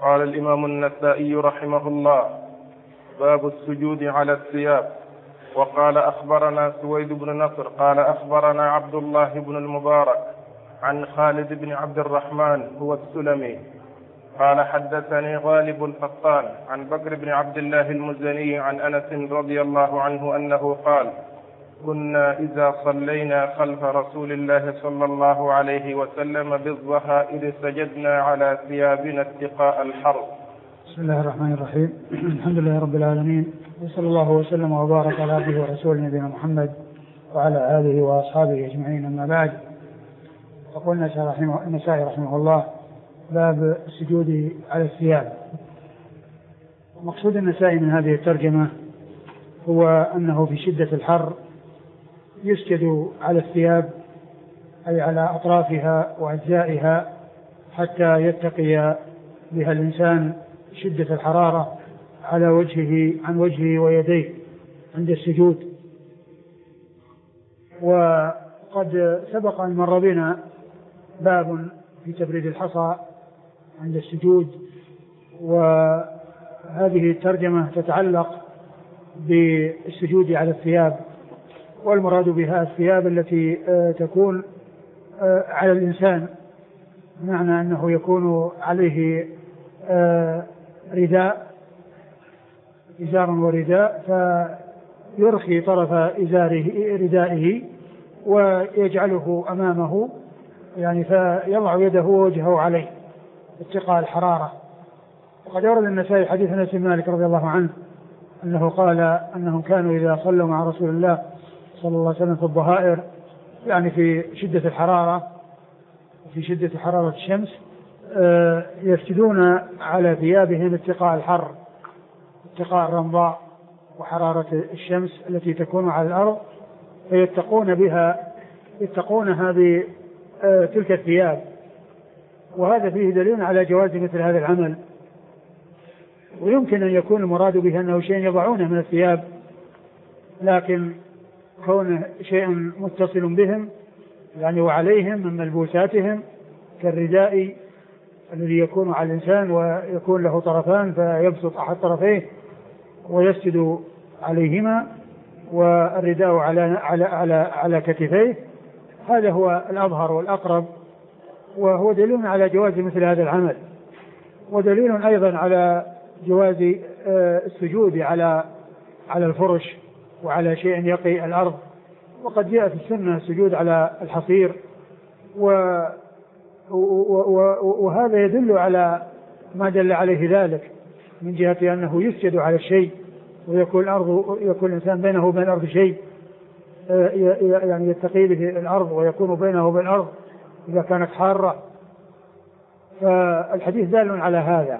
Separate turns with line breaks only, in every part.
قال الإمام النسائي رحمه الله: باب السجود على الثياب. وقال: أخبرنا سويد بن نصر قال أخبرنا عبد الله بن المبارك عن خالد بن عبد الرحمن هو السلمي قال: حدثني غالب القطان عن بكر بن عبد الله المزني عن أنس رضي الله عنه أنه قال: كنا إذا صلينا خلف رسول الله صلى الله عليه وسلم بالظهائر سجدنا على ثيابنا اتقاء الحر.
بسم الله الرحمن الرحيم. الحمد لله رب العالمين، وصلى الله وسلم وبارك على عبده ورسوله نبينا محمد وعلى آله وأصحابه أجمعين، أما بعد. يقول النسائي رحمه الله: باب السجود على الثياب. مقصود النسائي من هذه الترجمة هو أنه في شدة الحر يسجد على الثياب، أي على أطرافها وأجزائها، حتى يتقي بها الإنسان شدة الحرارة على عن وجهه ويديه عند السجود. وقد سبق أن مر بنا باب في تبريد الحصى عند السجود، وهذه الترجمة تتعلق بالسجود على الثياب، والمراد بها الثياب التي تكون على الإنسان، بمعنى أنه يكون عليه رداء، إزار ورداء، فيرخي طرف ردائه ويجعله أمامه، يعني فيضع يده ووجهه عليه اتقاء الحرارة. وقد ورد النسائي حديث أنس بن مالك رضي الله عنه أنه قال أنهم كانوا إذا صلوا مع رسول الله صلى الله عليه وسلم في الظهائر، يعني في شدة الحرارة وفي شدة حرارة الشمس، يسجدون على ثيابهم اتقاء الحر، اتقاء الرمضاء وحرارة الشمس التي تكون على الأرض، يتقونها بتلك الثياب. وهذا فيه دليل على جواز مثل هذا العمل. ويمكن أن يكون المراد به أنه شيء يضعونه من الثياب، لكن كونه شيء متصل بهم يعني وعليهم من ملبوساتهم، كالرداء الذي يكون على الإنسان ويكون له طرفان فيبسط أحد طرفيه ويسجد عليهما، والرداء على كتفيه. هذا هو الأظهر والأقرب، وهو دليل على جواز مثل هذا العمل، ودليل أيضا على جواز السجود على الفرش وعلى شيء يقي الأرض. وقد جاء في السنة السجود على الحصير، وهذا يدل على ما دل عليه ذلك من جهة أنه يسجد على الشيء، ويكون الإنسان بينه وبين الأرض شيء يعني يتقي به الأرض، ويكون بينه وبين الأرض إذا كانت حارة. فالحديث دال على هذا.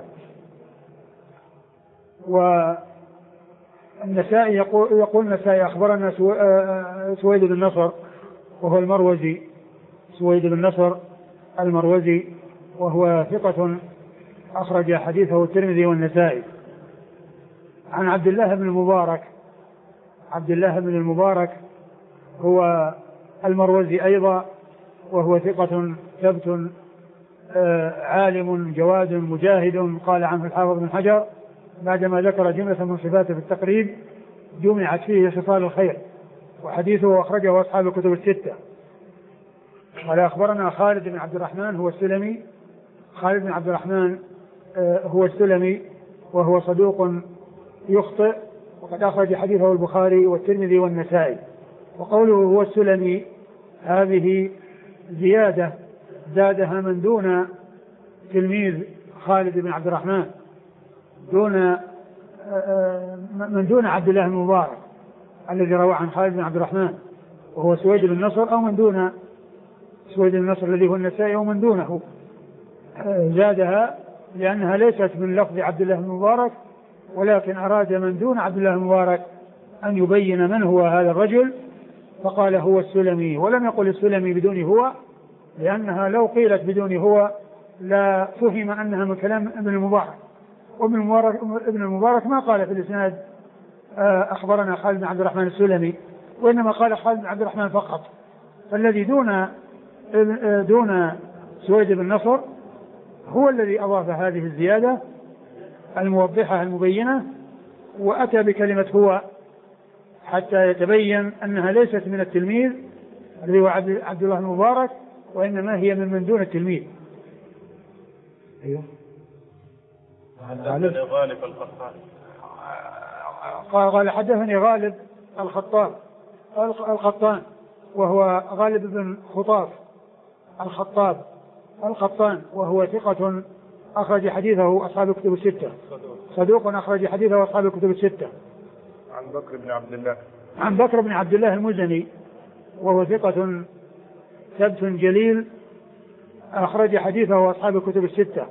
والنسائي يقول النسائي: أخبرنا سويد بن نصر وهو المروزي، سويد بن نصر المروزي، وهو ثقة أخرج حديثه الترمذي والنسائي. عن عبد الله بن المبارك. عبد الله بن المبارك هو المروزي أيضا، وهو ثقة ثبت عالم جواد مجاهد. قال عنه الحافظ بن حجر بعدما ذكر جملة من صفاته في التقريب: جمعت فيه خصال الخير، وحديثه أخرجه أصحاب الكتب الستة. قال: أخبرنا خالد بن عبد الرحمن هو السلمي. خالد بن عبد الرحمن هو السلمي، وهو صدوق يخطئ، وقد أخرج حديثه البخاري والترمذي والنسائي. وقوله هو السلمي هذه زيادة زادها من دون تلميذ خالد بن عبد الرحمن، من دون عبد الله المبارك الذي روى عن خالد بن عبد الرحمن، وهو سويد بن نصر، أو من دون سويد بن نصر الذي هو النسائي، أو من دونه. زادها لأنها ليست من لفظ عبد الله المبارك، ولكن أراد من دون عبد الله المبارك أن يبين من هو هذا الرجل، فقال هو السلمي، ولم يقل السلمي بدون هو، لأنها لو قيلت بدون هو لا فهم أنها من كلام ابن المبارك. ابن المبارك ما قال في الإسناد أخبرنا خالد بن عبد الرحمن السلمي، وإنما قال خالد بن عبد الرحمن فقط. فالذي دون سويد بن نصر هو الذي أضاف هذه الزيادة، الموضحة المبينة، وأتى بكلمة هو حتى يتبين أنها ليست من التلميذ الذي هو عبد الله المبارك، وإنما هي من دون التلميذ. أيوه.
غالب القطان
قال حدثني غالب القطان وهو غالب بن خطاف القطان، وهو ثقة أخرج حديثه أصحاب الكتب الستة، صدوق أخرج حديثه أصحاب الكتب الستة. عن بكر بن عبد الله المزني، وهو ثقة ثبت جليل أخرج حديثه أصحاب الكتب الستة.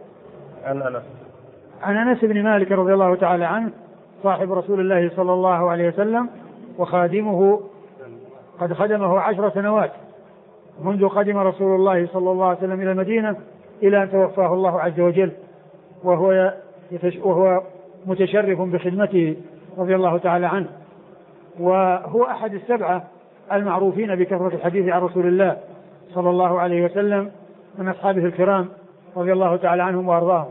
عن أنس بن مالك رضي الله تعالى عنه صاحب رسول الله صلى الله عليه وسلم وخادمه، قد خدمه 10 سنوات منذ قدم رسول الله صلى الله عليه وسلم إلى المدينة إلى أن توفاه الله عز وجل، وهو متشرف بخدمته رضي الله تعالى عنه، وهو أحد 7 المعروفين بكثرة الحديث عن رسول الله صلى الله عليه وسلم من أصحابه الكرام رضي الله تعالى عنهم وأرضاهم.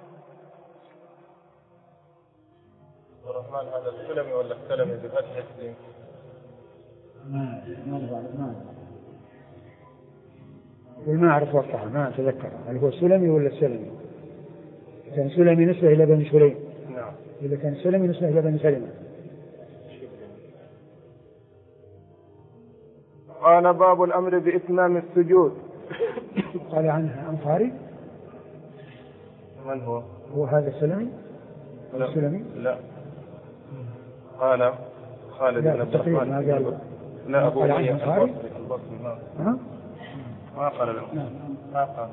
الرحمن هذا السلمي ولا السلمي بفتح السين؟
ما أعرف وقتها، ما أتذكر هل هو السلمي ولا السلمي. كان سلمي نسبة إلى بني سليم.
نعم.
إذا كان سلمي نسبة إلى بني سلمة.
قال باب الأمر بإتمام السجود.
قال عنها أنصاري.
من هو؟
هو هذا السلمي؟
لا.
السلمي؟
لا. قال خالد بن عبد الرحمن.
ما قال.
لا أبو
أمية
البصري.
ما
قال له. ما قال.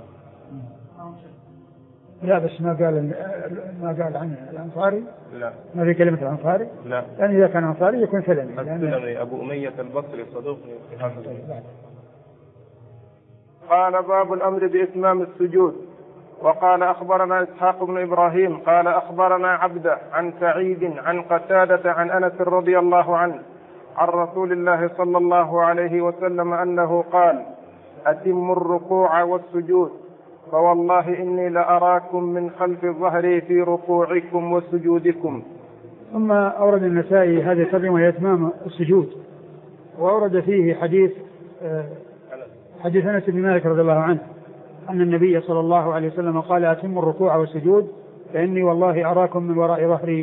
لا بس ما قال عنه الأنصاري.
لا.
ما في كلمة الأنصاري.
لا.
لأن إذا كان أنصاري يكون سلمي.
السلمي أبو أمية البصري صدوق. قال باب الأمر بإتمام السجود. وقال أخبرنا إسحاق بن إبراهيم قال أخبرنا عبده عن سعيد عن قتادة عن أنس رضي الله عنه عن رسول الله صلى الله عليه وسلم أنه قال: أتموا الركوع والسجود، فوالله إني لأراكم من خلف ظهري في ركوعكم وسجودكم.
ثم أورد النسائي هذه الترجمة إتمام السجود، وأورد فيه حديث أنس بن مالك رضي الله عنه أن النبي صلى الله عليه وسلم قال: أتموا الركوع والسجود فإني والله أراكم من وراء ظهري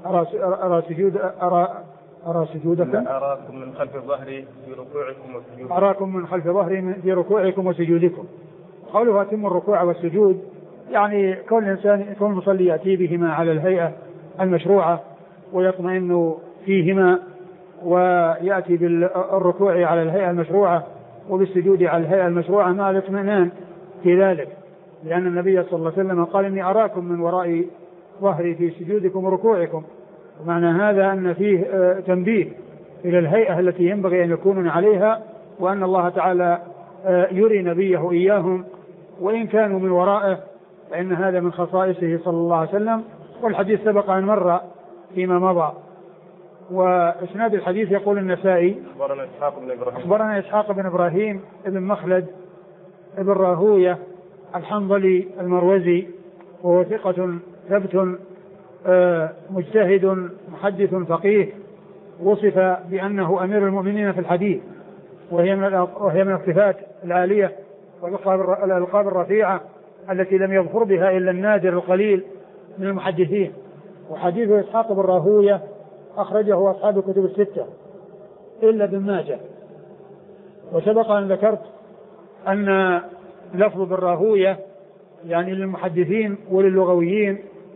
أرى سجودكم.
أراكم من خلف ظهري في ركوعكم وسجودكم.
أراكم من خلف ظهري في ركوعكم وسجودكم. قوله أتموا الركوع والسجود يعني كون الإنسان يكون المصلي يأتي بهما على الهيئة المشروعة ويطمئن فيهما، ويأتي بالركوع على الهيئة المشروعة وبالسجود على الهيئة المشروعة مع الاطمئنان في ذلك، لأن النبي صلى الله عليه وسلم قال: إني أراكم من وراء ظهري في سجودكم وركوعكم. ومعنى هذا أن فيه تنبيه إلى الهيئة التي ينبغي أن يكونون عليها، وأن الله تعالى يري نبيه إياهم وإن كانوا من ورائه، فإن هذا من خصائصه صلى الله عليه وسلم. والحديث سبق أن مر فيما مضى. وإسناد الحديث يقول النسائي: أخبرنا إسحاق بن إبراهيم ابن مخلد ابن راهوية الحنظلي المروزي، وهو ثقة ثبت مجتهد محدث فقيه، وصف بأنه أمير المؤمنين في الحديث، وهي من الصفات العالية والألقاب الرفيعة التي لم يظفر بها إلا النادر القليل من المحدثين. وحديث إسحاق بن راهوية أخرجه أصحاب الكتب الستة إلا ابن ماجه. وسبق أن ذكرت أن لفظ بن راهوية يعني للمحدثين وللغويين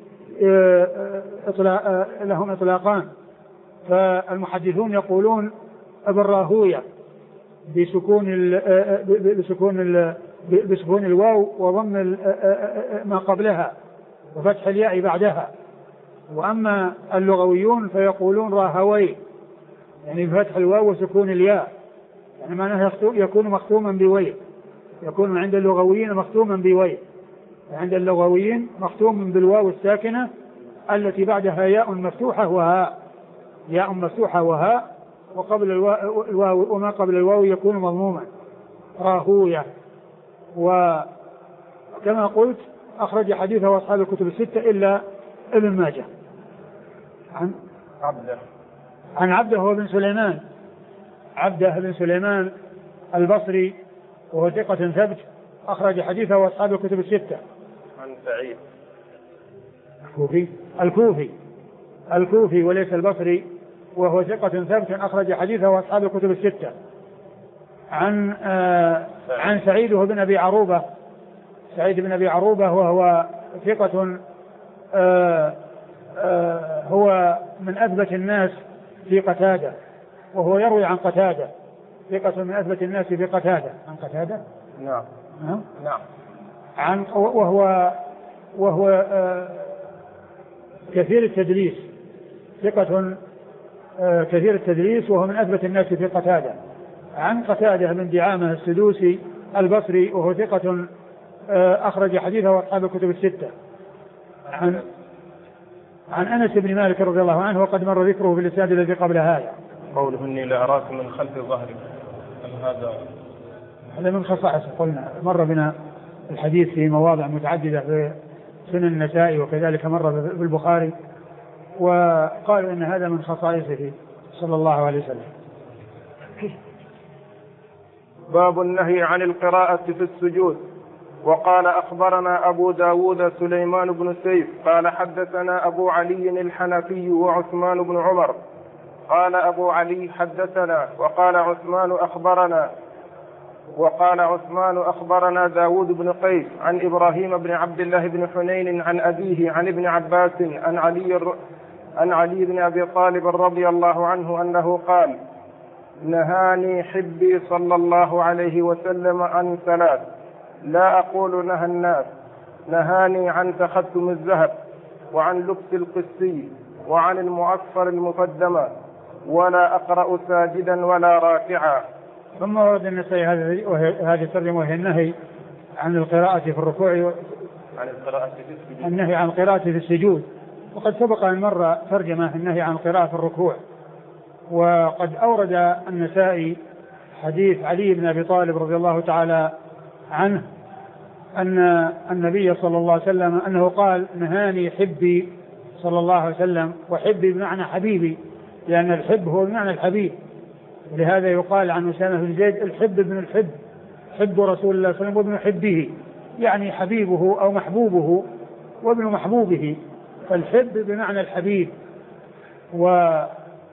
لهم إطلاقان. فالمحدثون يقولون ابن راهوية بسكون الواو وضم ما قبلها وفتح الياء بعدها. وأما اللغويون فيقولون راهوي، يعني بفتح الواو وسكون الياء، يعني معناه يكون مختوما بوي، يكون عند اللغويين مختوما بوي، عند اللغويين مختوم بالواو الساكنة التي بعدها ياء مفتوحة وهاء وقبل الواو وما قبل الواو يكون مضموما، راهوية. وكما قلت أخرج حديثه أصحاب الكتب الستة إلا ابن ماجه. عن عبده بن سليمان، عبده بن سليمان البصري وهو ثقة ثبت أخرج حديثه وأصحاب الكتب الستة.
عن سعيد
الكوفي وليس البصري وهو ثقة ثبت أخرج حديثه وأصحاب الكتب الستة. عن سعيد بن أبي عروبة، سعيد بن أبي عروبة وهو ثقة هو من أثبت الناس في قتادة، وهو يروي عن قتادة، ثقة من أثبت الناس في قتادة. عن قتادة؟
نعم.
وهو كثير التدليس، ثقة كثير التدليس وهو من أثبت الناس في قتادة. عن قتادة بن دعامة السدوسي البصري وهو ثقة أخرج حديثه وأصحاب الكتب الستة. عن أنس بن مالك رضي الله عنه وقد مر ذكره في الإسناد الذي قبل هذا.
قوله إني لأراك من خلف ظهرك،
هذا من خصائص، قلنا مر بنا الحديث في مواضع متعددة في سنن النسائي وكذلك مر في البخاري، وقالوا إن هذا من خصائصه صلى الله عليه وسلم.
باب النهي عن القراءة في السجود. وقال أخبرنا أبو داود سليمان بن سيف قال حدثنا أبو علي الحنفي وعثمان بن عمر قال أبو علي حدثنا وقال عثمان أخبرنا داود بن قيس عن إبراهيم بن عبد الله بن حنين عن أبيه عن ابن عباس عن علي بن أبي طالب رضي الله عنه أنه قال نهاني حبي صلى الله عليه وسلم عن ثلاث لا أقول نهى الناس، نهاني عن تختم الذهب وعن لبس القسي وعن المعصفر المقدمة ولا أقرأ ساجدا ولا راكعا.
ثم ورد النسائي هذه الترجمة وهي النهي عن القراءة في الركوع، النهي عن القراءة في السجود. وقد سبق أن مر ترجمة النهي عن القراءة في الركوع. وقد أورد النسائي حديث علي بن أبي طالب رضي الله تعالى عنه أن النبي صلى الله عليه وسلم أنه قال نهاني حبي صلى الله عليه وسلم، وحبي بمعنى حبيبي، لأن الحب هو بمعنى الحبيب، ولهذا يقال عن أسامة بن زيد الحب ابن الحب، حب رسول الله صلى الله عليه وسلم وابن حبه، يعني حبيبه أو محبوبه وابن محبوبه، فالحب بمعنى الحبيب. وكما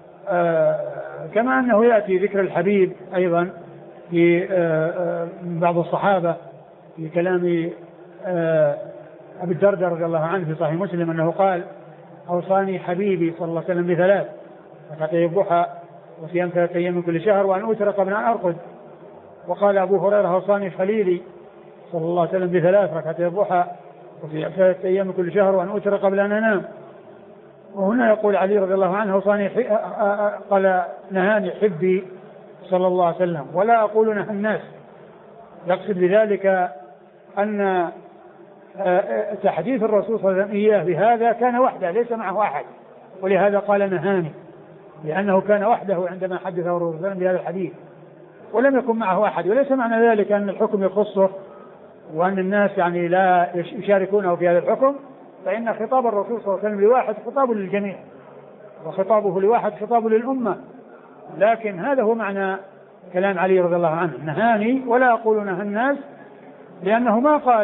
أنه يأتي ذكر الحبيب أيضا في بعض الصحابة في كلام أبي الدرداء رضي الله عنه في صحيح مسلم أنه قال أوصاني حبيبي صلى الله عليه وسلم بثلاث: ركعتي الضحى وصيام 3 أيام من كل شهر وأن أوتر قبل أن أرقد. وقال أبو هريرة أوصاني خليلي صلى الله عليه وسلم ب3: ركعتي الضحى وصيام 3 أيام من كل شهر وأن أوتر قبل أن أنام. وهنا يقول علي رضي الله عنه أوصاني قال نهاني حبي صلى الله عليه وسلم ولا أقول نهى الناس، يقصد بذلك أن تحديث الرسول صلى الله عليه وسلم إياه بهذا كان وحده ليس معه أحد، ولهذا قال نهاني، لأنه كان وحده عندما حدثه الرسول صلى الله عليه وسلم بهذا الحديث ولم يكن معه أحد. وليس معنى ذلك أن الحكم يخصه وأن الناس يعني لا يشاركونه في هذا الحكم، فإن خطاب الرسول صلى الله عليه وسلم لواحد خطاب للجميع، وخطابه لواحد خطاب للأمة. لكن هذا هو معنى كلام علي رضي الله عنه: نهاني ولا أقول نهى الناس، لأنه ما قال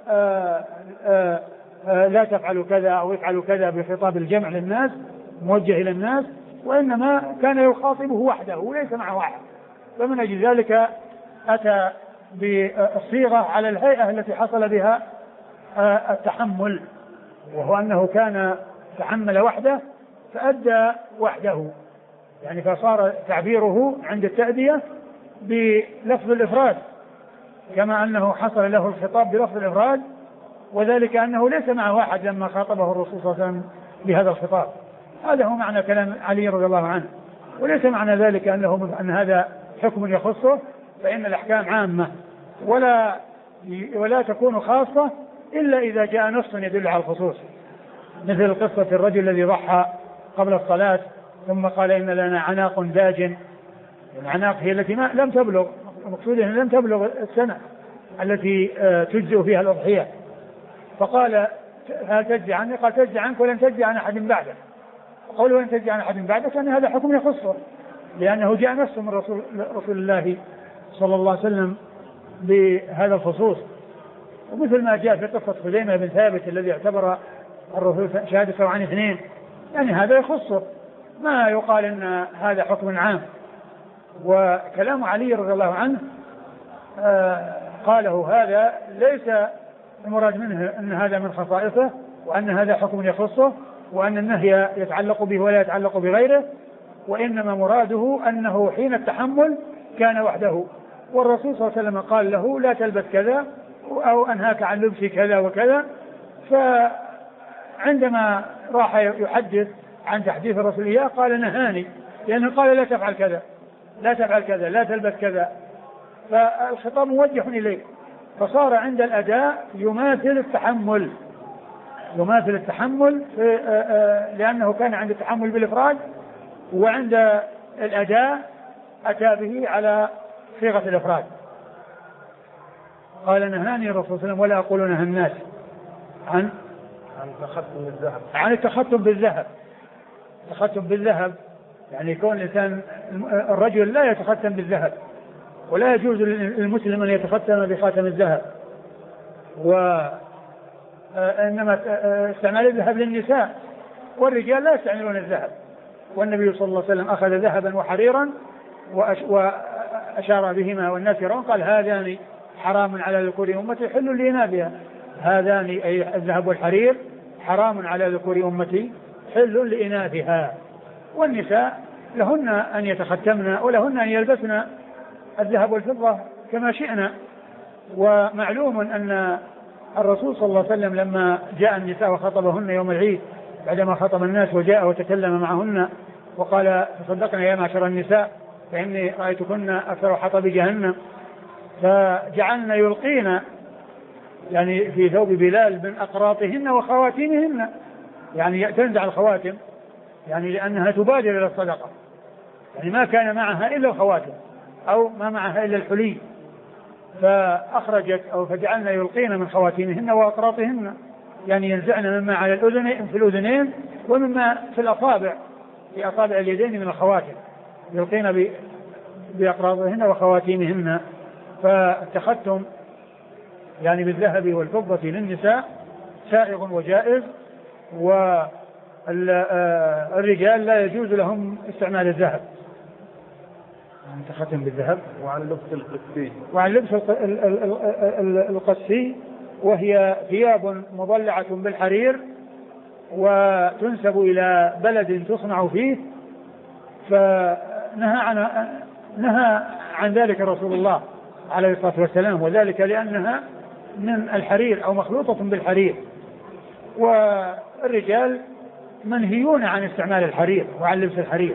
لا تفعلوا كذا أو افعلوا كذا بخطاب الجمع للناس موجه إلى الناس، وإنما كان يخاطبه وحده وليس معه واحد. فمن أجل ذلك أتى بالصيغة على الهيئة التي حصل بها التحمل، وهو أنه كان تحمل وحده فأدى وحده، يعني فصار تعبيره عند التأدية بلفظ الإفراد، كما أنه حصل له الخطاب بلفظ الإفراد، وذلك أنه ليس معه واحد لما خاطبه الرسول صلى الله عليه وسلم بهذا الخطاب. هذا هو معنى كلام علي رضي الله عنه، وليس معنى ذلك أن هذا حكم يخصه، فإن الأحكام عامة ولا تكون خاصة إلا إذا جاء نص يدل على الخصوص، مثل قصة الرجل الذي ضحى قبل الصلاة ثم قال إن لنا عناق داجن. العناق هي التي لم تبلغ، المقصود أنها لم تبلغ السنة التي تجزئ فيها الأضحية، فقال هل تجزي عني؟ قال تجزي عنك ولن تجزي عن أحد بعدك. قوله ولن تجزي عن أحد بعدك أن هذا حكم يخصه، لأنه جاء نفسه من رسول الله صلى الله عليه وسلم بهذا الخصوص. ومثل ما جاء في قصة خزيمة بن ثابت الذي اعتبر الرسول شهادته عن اثنين، يعني هذا يخصه، ما يقال ان هذا حكم عام. وكلام علي رضي الله عنه قاله هذا ليس المراد منه ان هذا من خصائصه وان هذا حكم يخصه وان النهي يتعلق به ولا يتعلق بغيره، وانما مراده انه حين التحمل كان وحده، والرسول صلى الله عليه وسلم قال له لا تلبس كذا او انهاك عن لبس كذا وكذا. فعندما راح يحدث عن تحديث الرسول إياه قال نهاني، لأنه قال لا تفعل كذا لا تفعل كذا لا تلبس كذا، فالخطاب موجه إليه، فصار عند الأداء يماثل التحمل لأنه كان عند التحمل بالإفراد، وعند الأداء أتى به على صيغة الإفراد. قال نهاني الرسول صلى الله عليه وسلم ولا أقول نهى الناس عن التختم بالذهب. التختم بالذهب يعني كون الإنسان الرجل لا يتختم بالذهب، ولا يجوز للمسلم أن يتختم بخاتم الذهب، وإنما استعمال الذهب للنساء، والرجال لا يستعملون الذهب. والنبي صلى الله عليه وسلم أخذ ذهبا وحريرا وأشار بهما والناس يرون، قال هذان حرام على ذكور أمتي حل لإناثها. هذان أي الذهب والحرير حرام على ذكور أمتي حل لإناثها. والنساء لهن أن يتختمن ولهن أن يلبسن الذهب والفضة كما شئنا. ومعلوم أن الرسول صلى الله عليه وسلم لما جاء النساء وخطبهن يوم العيد بعدما خطب الناس وجاء وتكلم معهن وقال تصدقنا يا معشر النساء فإني رأيتكن أكثر حطب جهنم، فجعلنا يلقين يعني في ثوب بلال من أقراطهن وخواتيمهن، يعني تنزع الخواتم يعني لأنها تبادر إلى الصدقة، يعني ما كان معها إلا الخواتم أو ما معها إلا الحلي، فأخرجت أو فجعلنا يلقين من خواتيمهن وأقراطهن، يعني ينزعن مما على الأذن في الأذنين ومما في الأصابع في أصابع اليدين من الخواتم، يلقين بأقراطهن وخواتيمهن. فالتختم يعني بالذهب والفضة للنساء سائغ وجائز، والرجال لا يجوز لهم استعمال الذهب. التختم بالذهب.
وعن لبس
القسي وهي ثياب مضلعة بالحرير وتنسب إلى بلد تصنع فيه، نهى عن ذلك رسول الله عليه الصلاة والسلام، وذلك لأنها من الحرير أو مخلوطة بالحرير، والرجال منهيون عن استعمال الحرير وعن لبس الحرير.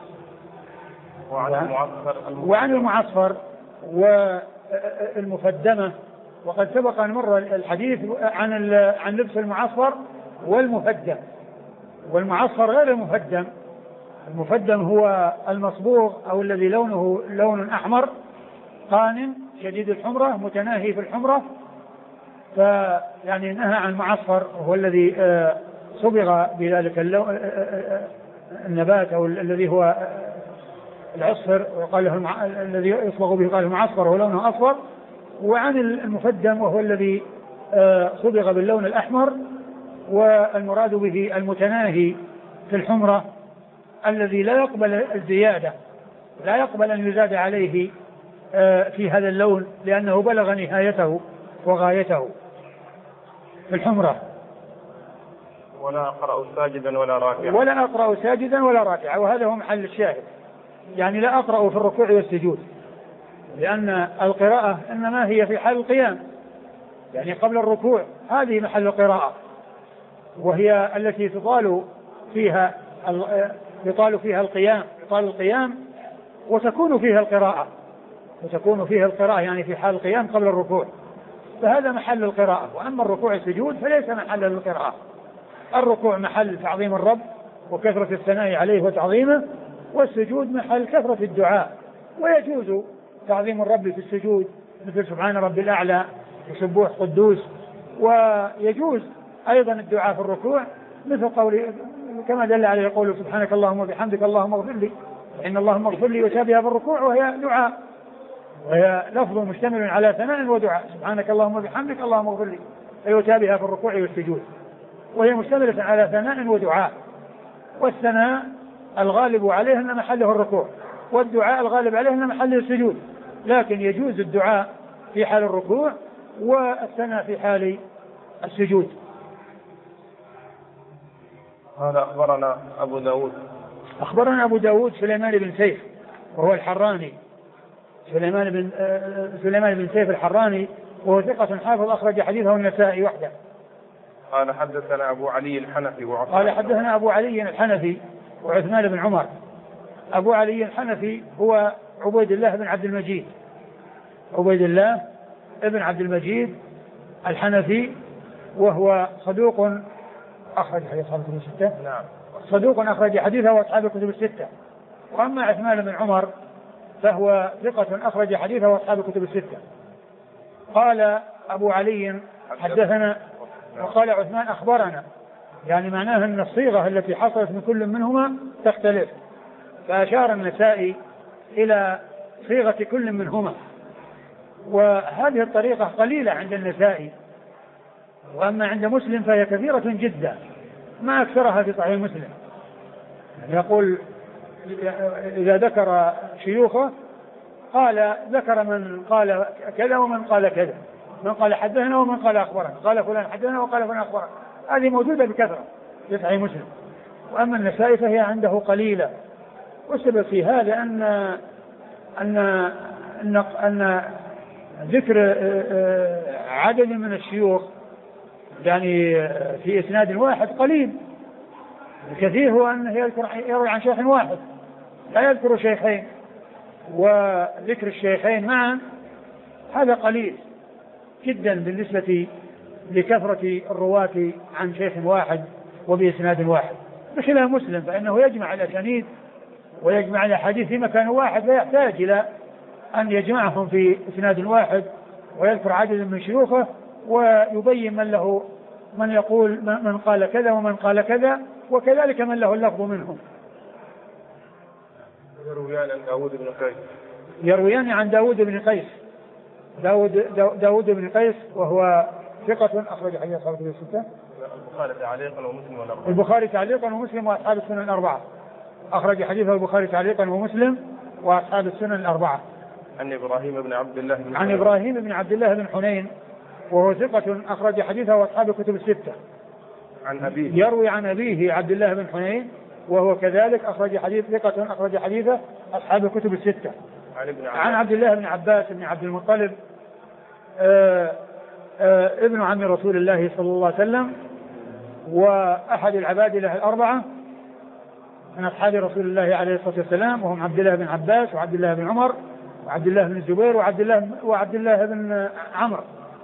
وعن المعصفر والمفدمة، وقد سبق أن مر الحديث عن لبس المعصفر والمفدم. والمعصفر غير المفدم، المفدم هو المصبوغ أو الذي لونه لون أحمر قانم شديد الحمرة متناهي في الحمرة، فيعني نهى عن المعصفر وهو الذي صبغ بذلك النبات أو الذي هو العصفر وقال له الذي يصبغ به قال المعصفر ولونه أصفر. وعن المفدم وهو الذي صبغ باللون الأحمر، والمراد به المتناهي في الحمرة الذي لا يقبل الزيادة، لا يقبل أن يزاد عليه في هذا اللون لأنه بلغ نهايته وغايته في الحمرة.
ولا أقرأ ساجدا ولا راكعا، وهذا هو محل الشاهد، يعني لا أقرأ في الركوع والسجود، لأن القراءة إنما هي في حال القيام، يعني قبل الركوع هذه محل القراءة، وهي التي يطال فيها القيام وتكون فيها القراءة يعني في حال القيام قبل الركوع، فهذا محل القراءة. وأما الركوع والسجود فليس محل للقراءة. الركوع محل تعظيم الرب وكثرة الثناء عليه وتعظيمه، والسجود محل كثرة الدعاء، ويجوز تعظيم الرب في السجود مثل سبحان رب الأعلى وسبوح قدوس، ويجوز
أيضا الدعاء في الركوع مثل قول كما دل عليه قوله سبحانك اللهم وبحمدك اللهم اغفر لي، فإن اللهم اغفر لي يشابهها في الركوع وهي دعاء، وهي لفظ مشتمل على ثناء ودعاء، سبحانك اللهم وبحمدك اللهم اغفر لي يشابهها في الركوع والسجود، وهي مشتملة على ثناء ودعاء، والثناء الغالب عليه أن محله الركوع، والدعاء الغالب عليه أن محله السجود، لكن يجوز الدعاء في حال الركوع والثناء في حال السجود.
هذا أخبرنا أبو داود.
أخبرنا أبو داود سليمان بن سيف وهو الحراني، سليمان بن سيف الحراني، وهو ثقة حافظ أخرج حديثه النسائي وحده.
قال حدثنا أبو علي الحنفي
قال حدثنا أبو علي الحنفي وعثمان بن عمر. أبو علي الحنفي هو عبيد الله بن عبد المجيد، عبيد الله ابن عبد المجيد الحنفي، وهو صدوق أخرج حديث أصحاب الكتب الستة.
نعم.
صدوق أخرج حديثه وأصحاب الكتب الستة. وأما عثمان بن عمر فهو ثقة أخرج حديثه وأصحاب الكتب الستة. قال أبو علي حدثنا، وقال عثمان أخبرنا، يعني معناه أن الصيغة التي حصلت من كل منهما تختلف، فأشار النسائي إلى صيغة كل منهما، وهذه الطريقة قليلة عند النسائي، وأما عند مسلم فهي كثيرة جدا ما أكثرها في صحيح مسلم. يقول إذا ذكر شيوخه قال ذكر من قال كذا ومن قال كذا، من قال حدثنا ومن قال أخبرنا، قال فلان حدثنا وقال فلان أخبرنا، هذه موجودة بكثرة في صحيح مسلم. وأما النسائي فهي عنده قليلة، والسبب في هذا أن ذكر عدد من الشيوخ يعني في إسناد واحد قليل. الكثير هو أنه يروي عن شيخ واحد لا يذكر شيخين، وذكر الشيخين معا هذا قليل جدا بالنسبة لكثرة الرواة عن شيخ واحد وبإسناد واحد، بخلاف مسلم فإنه يجمع الأسانيد ويجمع الأحاديث في مكان واحد، لا يحتاج إلى أن يجمعهم في إسناد واحد ويذكر عدد من شيوخه ويبين من يقول من قال كذا ومن قال كذا، وكذلك من له اللفظ منهم.
يرويان عن داود بن قيس.
يرويان عن داود بن قيس. داود بن قيس وهو ثقة أخرج حديث أصحاب الكتب الستة.
البخاري تعليقا ومسلم والأربعة.
البخاري تعليقا ومسلم وأصحاب السنن الأربعة. أخرج حديثه البخاري تعليقا ومسلم وأصحاب السنن الأربعة.
عن إبراهيم بن عبد الله بن
عن إبراهيم بن عبد الله بن حنين، وهو ثقة أخرج حديثه وأصحاب الكتب الستة.
عن أبيه.
يروي عن أبيه عبد الله بن حنين، وهو كذلك أخرج حديث ثقة أخرج حديثه أصحاب الكتب الستة. عن عبد الله بن عباس بن عبد المطلب ابن عم رسول الله صلى الله عليه وسلم، وأحد العباد له الأربعة من أصحاب رسول الله عليه الصلاة والسلام، وهم عبد الله بن عباس وعبد الله بن عمر وعبد الله بن الزبير وعبد الله بن عمرو،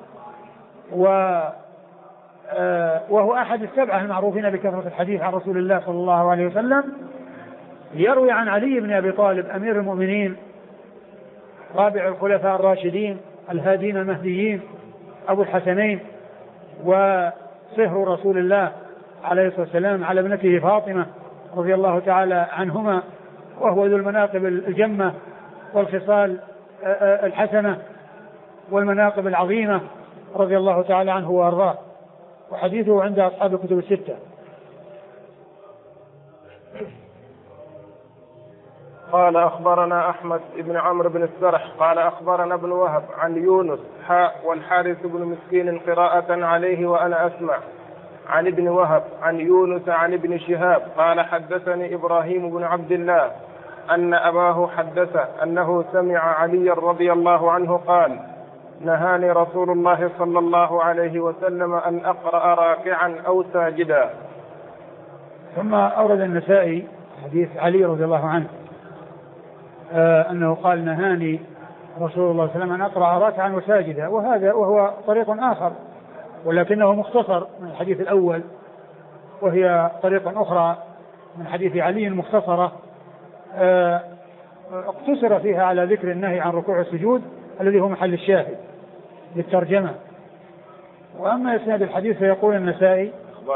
وهو أحد السبعة المعروفين بكثرة الحديث عن رسول الله صلى الله عليه وسلم. يروي عن علي بن أبي طالب أمير المؤمنين رابع الخلفاء الراشدين الهادين المهديين أبو الحسنين، وصهر رسول الله عليه الصلاة والسلام على ابنته فاطمة رضي الله تعالى عنهما، وهو ذو المناقب الجمة والخصال الحسنة والمناقب العظيمة رضي الله تعالى عنه وأرضاه، وحديثه عند أصحاب الكتب الستة.
قال أخبرنا أحمد بن عمرو بن السرح قال أخبرنا ابن وهب عن يونس والحارث بن مسكين قراءة عليه وأنا أسمع عن ابن وهب عن يونس عن ابن شهاب قال حدثني إبراهيم بن عبد الله أن أباه حدثه أنه سمع علي رضي الله عنه قال نهاني رسول الله صلى الله عليه وسلم أن أقرأ راكعا أو ساجدا.
ثم أورد النسائي حديث علي رضي الله عنه أنه قال نهاني رسول الله صلى الله عليه وسلم أن أقرأ راكعا وساجدا، وهو طريق آخر ولكنه مختصر من الحديث الأول، وهي طريق أخرى من حديث علي مختصرة اقتصر فيها على ذكر النهي عن ركوع السجود الذي هو محل الشاهد للترجمة، وأما إسناد الحديث فيقول النسائي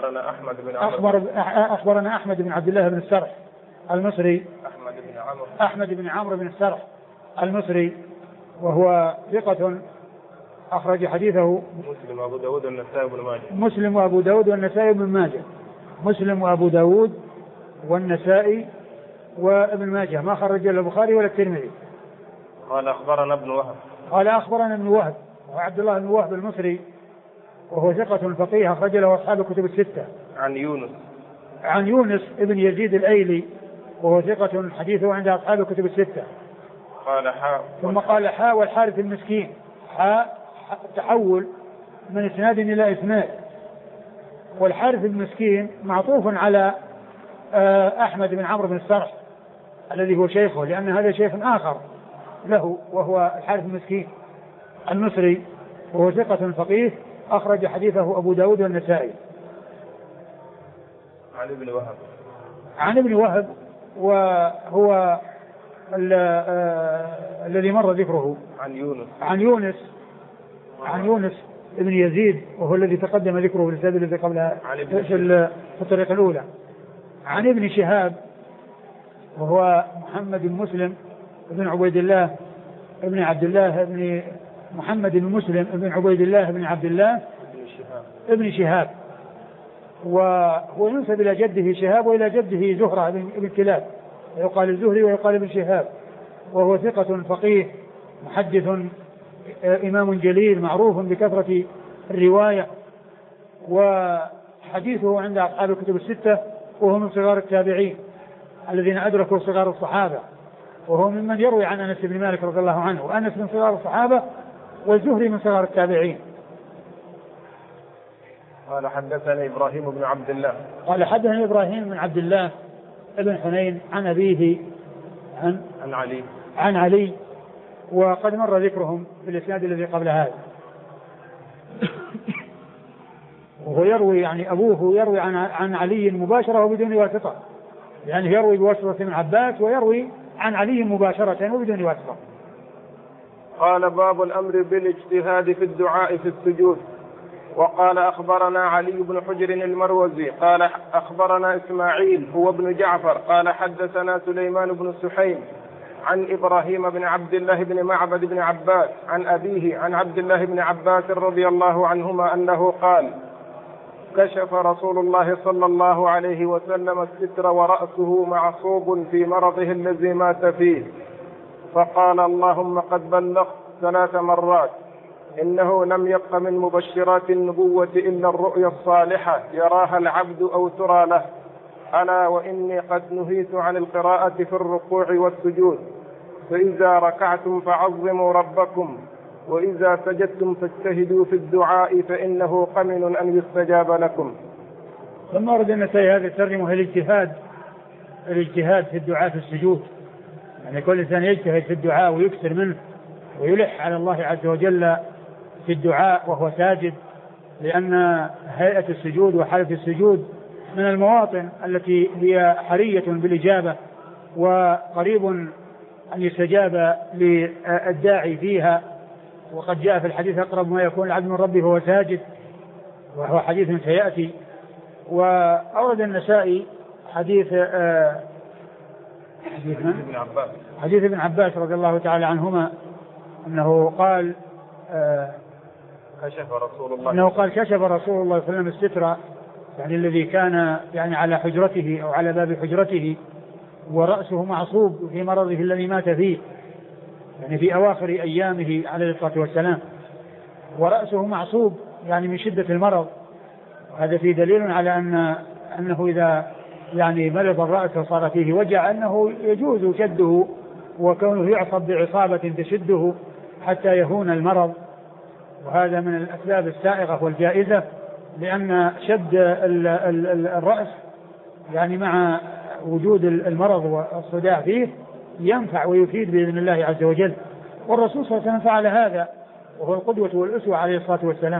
أخبرنا أحمد بن عبد الله بن السرح المصري، أحمد بن عمرو بن السرح المصري، وهو ثقة أخرج حديثه
مسلم وأبو داود والنسائي بن ماجه.
مسلم وأبو داود والنسائي بن ماجه. مسلم وأبو داود والنسائي وابن ماجه، ما خرج إلا البخاري ولا الترمذي.
قال أخبرنا ابن وهب.
قال أخبرنا ابن وهب وعبد الله بن وهب المصري، وهو ثقة فقيه أخرج له أصحاب الكتب الستة. عن يونس ابن يزيد الأيلي، وهو ثقة حديثه عند أصحاب الكتب الستة. ثم قال حاء والحارث المسكين، حاء تحول من إسناد إلى إسناد، والحارث المسكين معطوف على أحمد بن عمرو بن السرح الذي هو شيخه، لأن هذا شيخ آخر له وهو الحارث المسكين المصري، وهو ثقة فقيه أخرج حديثه أبو داود والنسائي. عن ابن وهب وهو الذي مر ذكره. عن يونس ابن يزيد، وهو الذي تقدم ذكره في السابق الذي قبلها في الطريقة الأولى. عن ابن شهاب، وهو محمد بن مسلم بن عبيد الله ابن عبد الله ابن محمد بن مسلم بن عبيد الله بن عبد الله ابن شهاب، وهو ينسب إلى جده شهاب وإلى جده زهرة بن كلاب، ويقال الزهري ويقال ابن شهاب، وهو ثقة فقيه محدث إمام جليل معروف بكثرة الرواية، وحديثه عند أصحاب الكتب الستة، وهو من صغار التابعين الذين أدركوا صغار الصحابة، وهو ممن يروي عن أنس بن مالك رضي الله عنه، وأنس من صغار الصحابة والزهري من صغار التابعين.
قال حدثني إبراهيم بن عبد الله.
قال حدثني إبراهيم بن عبد الله ابن حنين عن أبيه عن علي، وقد مر ذكرهم في الإسناد الذي قبل هذا. وهو يروي يعني أبوه يروي عن علي مباشرة وبدون واسطة، يعني يروي بواسطة ابن عباس ويروي عن علي مباشرة وبدون واسطة.
قال باب الأمر بالاجتهاد في الدعاء في السجود. وقال أخبرنا علي بن حجر المروزي قال أخبرنا إسماعيل هو ابن جعفر قال حدثنا سليمان بن سحيم عن إبراهيم بن عبد الله بن معبد بن عباس عن أبيه عن عبد الله بن عباس رضي الله عنهما أنه قال كشف رسول الله صلى الله عليه وسلم الستر ورأسه معصوب في مرضه الذي مات فيه، فقال اللهم قد بلغت 3 مرات، إنه لم يبق من مبشرات النبوة إلا الرؤيا الصالحة يراها العبد أو ترى له، ألا وإني قد نهيت عن القراءة في الركوع والسجود، فإذا ركعتم فعظموا ربكم، وإذا سجدتم فاجتهدوا في الدعاء فإنه قمن أن يستجاب لكم.
ثم أرد النسائي هذا الترجمة الاجتهاد في الدعاء في السجود، يعني كل إنسان يجتهد في الدعاء ويكثر منه ويلح على الله عز وجل في الدعاء وهو ساجد، لأن هيئة السجود وحالة السجود من المواطن التي هي حرية بالإجابة وقريب أن يستجاب للداعي فيها، وقد جاء في الحديث أقرب ما يكون العبد من ربه وهو ساجد، وهو حديث سيأتي. وأورد النسائي حديث ابن عباس رضي الله تعالى عنهما أنه قال كشف رسول الله صلى الله عليه وسلم الستر، يعني الذي كان يعني على حجرته أو على باب حجرته، ورأسه معصوب في مرضه الذي مات فيه، يعني في أواخر أيامه عليه الصلاة والسلام، ورأسه معصوب يعني من شدة المرض. هذا فيه دليل على أنه إذا يعني مرض الرأس وصار فيه وجع أنه يجوز شده وكونه يعصب بعصابة تشده حتى يهون المرض، وهذا من الأسباب السائغة والجائزة، لأن شد الرأس يعني مع وجود المرض والصداع فيه ينفع ويفيد بإذن الله عز وجل، والرسول صلى الله عليه وسلم فعل هذا وهو القدوة والأسوة عليه الصلاة والسلام.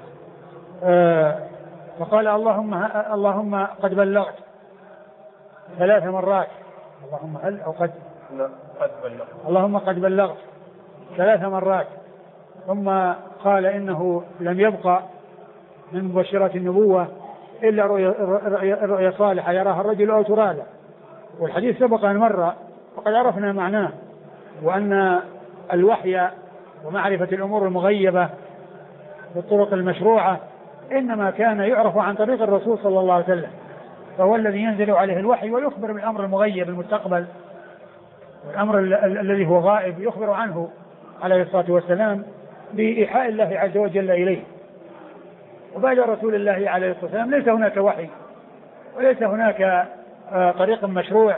فقال اللهم قد بلغت 3 مرات، اللهم هل أو قد بلغت، اللهم قد بلغت 3 مرات، ثم قال إنه لم يبقى من مبشرات النبوة إلا رؤيا صالحة يراها الرجل أو ترى له. والحديث سبق أن مر وقد عرفنا معناه، وأن الوحي ومعرفة الأمور المغيبة بالطرق المشروعة إنما كان يعرف عن طريق الرسول صلى الله عليه وسلم، فهو الذي ينزل عليه الوحي ويخبر بالأمر المغيب المستقبل، والأمر الذي هو غائب يخبر عنه عليه الصلاة والسلام بإيحاء الله عز وجل إليه. وبعد رسول الله عليه الصلاة والسلام ليس هناك وحي وليس هناك طريق مشروع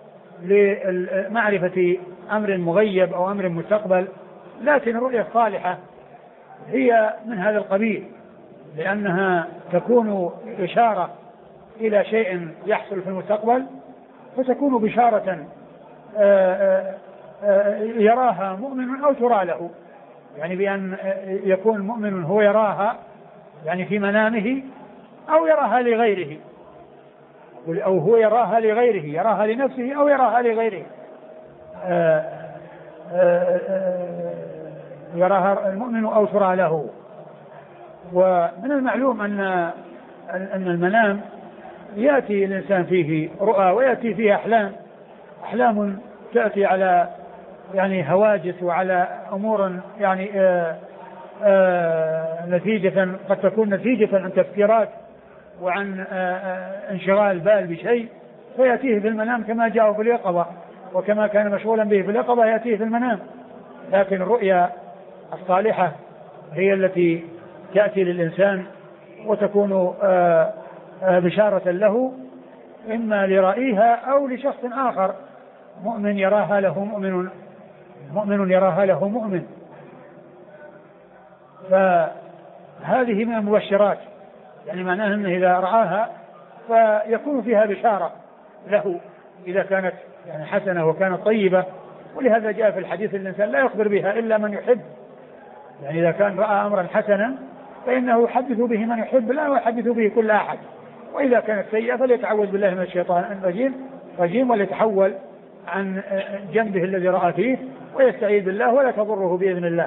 لمعرفة أمر مغيب أو أمر مستقبل، لكن الرؤيا الصالحة هي من هذا القبيل، لأنها تكون إشارة إلى شيء يحصل في المستقبل، فتكون بشارة يراها مؤمن أو ترى له، يعني بأن يكون مؤمن هو يراها يعني في منامه أو يراها لغيره، أو هو يراها لغيره، يراها لنفسه أو يراها لغيره، يراها المؤمن أو ترى له. ومن المعلوم أن المنام يأتي الإنسان فيه رؤى ويأتي فيه أحلام تأتي على يعني هواجس وعلى أمور يعني نتيجة قد تكون نتيجة عن تفكيرات وعن انشغال بال بشيء فيأتيه في المنام كما جاءه في اليقظة، وكما كان مشغولا به في اليقظة يأتيه في المنام. لكن الرؤيا الصالحة هي التي تأتي للإنسان وتكون بشارة له، إما لرائيها أو لشخص آخر، مؤمن يراها له مؤمن يراها له مؤمن. فهذه من المبشرات، يعني معناها أنه إذا رآها فيكون فيها بشارة له إذا كانت يعني حسنة وكانت طيبة. ولهذا جاء في الحديث الإنسان لا يخبر بها إلا من يحب، يعني إذا كان رأى أمرا حسنا فإنه يحدث به من يحب لا يحدث به كل أحد، وإذا كانت سيئة فليتعوذ بالله من الشيطان الرجيم وليتحول عن جنبه الذي رأى فيه ويستعيذ بالله ولا تضره بإذن الله.